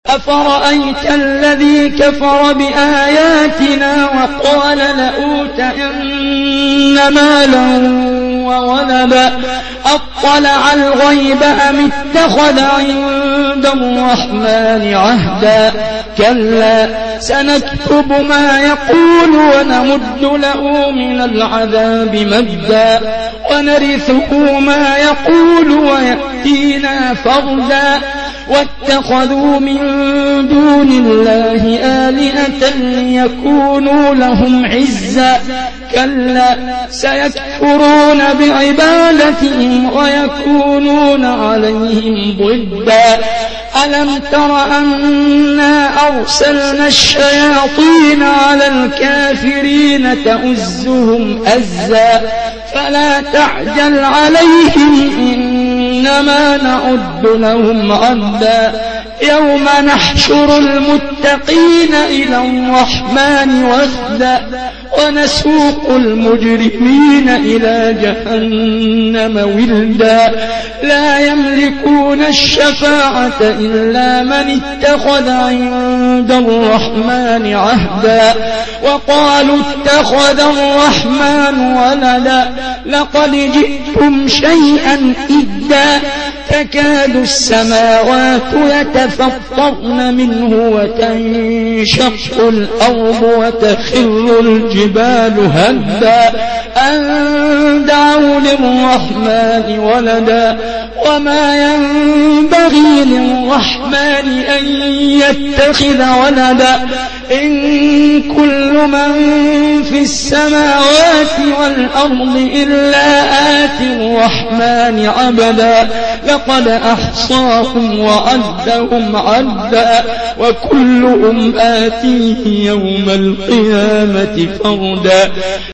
أفرأيت الذي كفر بآياتنا وقال لأوتين مالا وولدا أطلع الغيب أم اتخذ عند الرحمن عهدا كلا سنكتب ما يقول ونمد له من العذاب مدا ونرثه ما يقول ويأتينا فردا واتخذوا من دون الله آلهة ليكونوا لهم عزا كلا سيكفرون بعبادتهم ويكونون عليهم ضدا ألم تر أنا أرسلنا الشياطين على الكافرين تؤزهم أزا فلا تعجل عليهم إنما نعد لهم عدا يوم نحشر المتقين إلى الرحمن وفدا ونسوق المجرمين إلى جهنم وردا لا يملكون الشفاعة إلا من اتخذ عند الرحمن عهدا وقالوا اتخذ الرحمن ولدا لقد جئتم شيئا إدا تكاد السماوات يتفطرن منه وتنشق الأرض وتخر الجبال هدا أن دعوا للرحمن ولدا وما ينبغي للرحمن أن يتخذ ولدا إن كل من في السماوات والأرض إلا آتي الرحمن عبدا لقد أحصاهم وعدهم عدا وكلهم آتيه يوم القيامة فردا